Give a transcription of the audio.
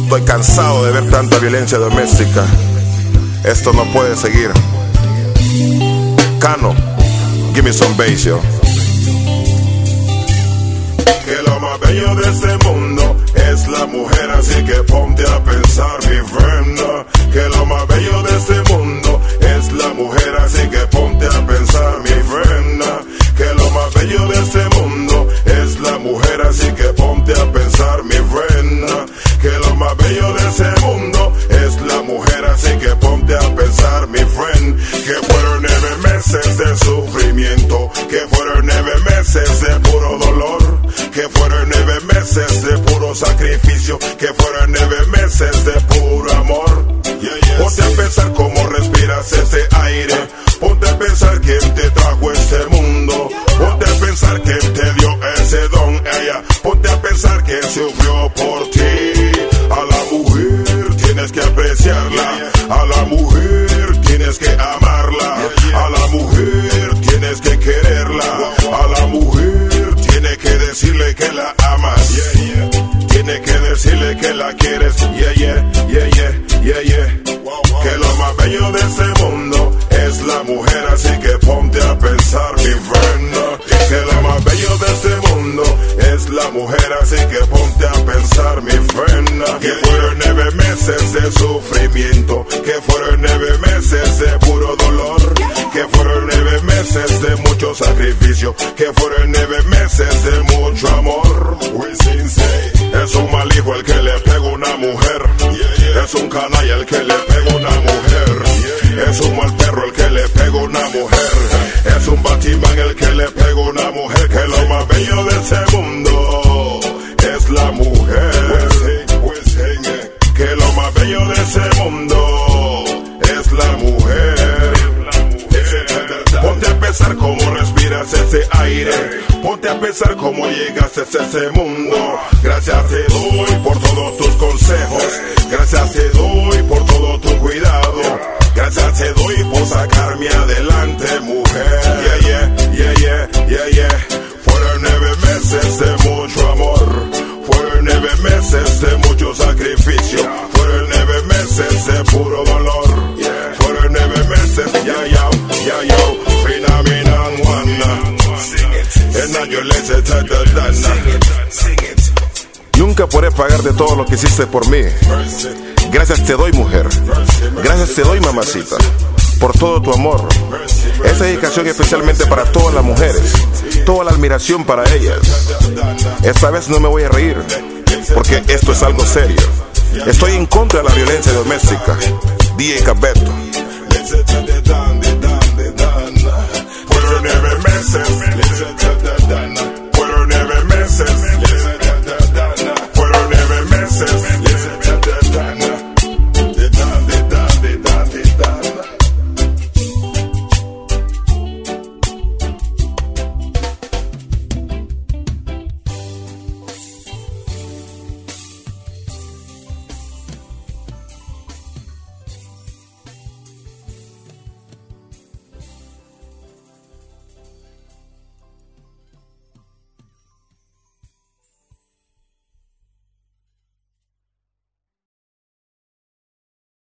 Estoy cansado de ver tanta violencia doméstica. Esto no puede seguir. Cano, give me some bass, yo. Que lo más bello de este mundo es la mujer, así que ponte a pensar, mi friend. Que lo más bello de este mundo es la mujer, así que ponte a pensar, mi friend. Que lo más bello de este mundo es la mujer, así que ponte a pensar, mi friend. Que lo más bello de este mundo es la mujer, así que ponte a pensar, mi friend. Que fueron 9 meses de sufrimiento, que fueron 9 meses de puro dolor, que fueron 9 meses de puro sacrificio, que fueron 9 meses de puro amor. Ponte a pensar cómo respiras este aire, ponte a pensar quién te trajo este mundo, ponte a pensar quién te dio ese don, ella. Ponte a pensar quién sufrió por ti. A la mujer tienes que apreciarla, a la mujer tienes que amarla, a la mujer tienes que quererla, a la mujer tienes que decirle que la amas, tiene que decirle que la quieres, que lo más bello de este mundo es la mujer, así que ponte a pensar, mi friend. Que lo más bello de este mundo es la mujer, así que ponte a pensar, mi friend. Que fueron 9 meses de sufrimiento, que fueron 9 meses de puro dolor, que fueron 9 meses de mucho sacrificio, que fueron 9 meses de mucho amor. Es un mal hijo el que le pega una mujer, es un canalla el que le pega una mujer, es un mal perro el que le pega una mujer, es un Batman el que le pega una mujer. Que lo más bello de ese mundo es la mujer, que lo más bello de ese mundo es la mujer. Ponte a pensar cómo respiras ese aire, ponte a pensar cómo llegaste a ese mundo. Gracias te doy por todos tus consejos, gracias te doy por todo tu cuidado, gracias te doy por sacarme adelante, mujer. Fueron 9 meses de mucho amor, fueron 9 meses de mucho sacrificio, fueron 9 meses de puro dolor, fueron 9 meses, phenomenon one. Nunca podré pagarte todo lo que hiciste por mí. Gracias te doy, mujer. Gracias te doy, mamacita, por todo tu amor. Esta dedicación especialmente para todas las mujeres, toda la admiración para ellas. Esta vez no me voy a reír, porque esto es algo serio. Estoy en contra de la violencia doméstica. DJ Cabeto. Fueron 9 meses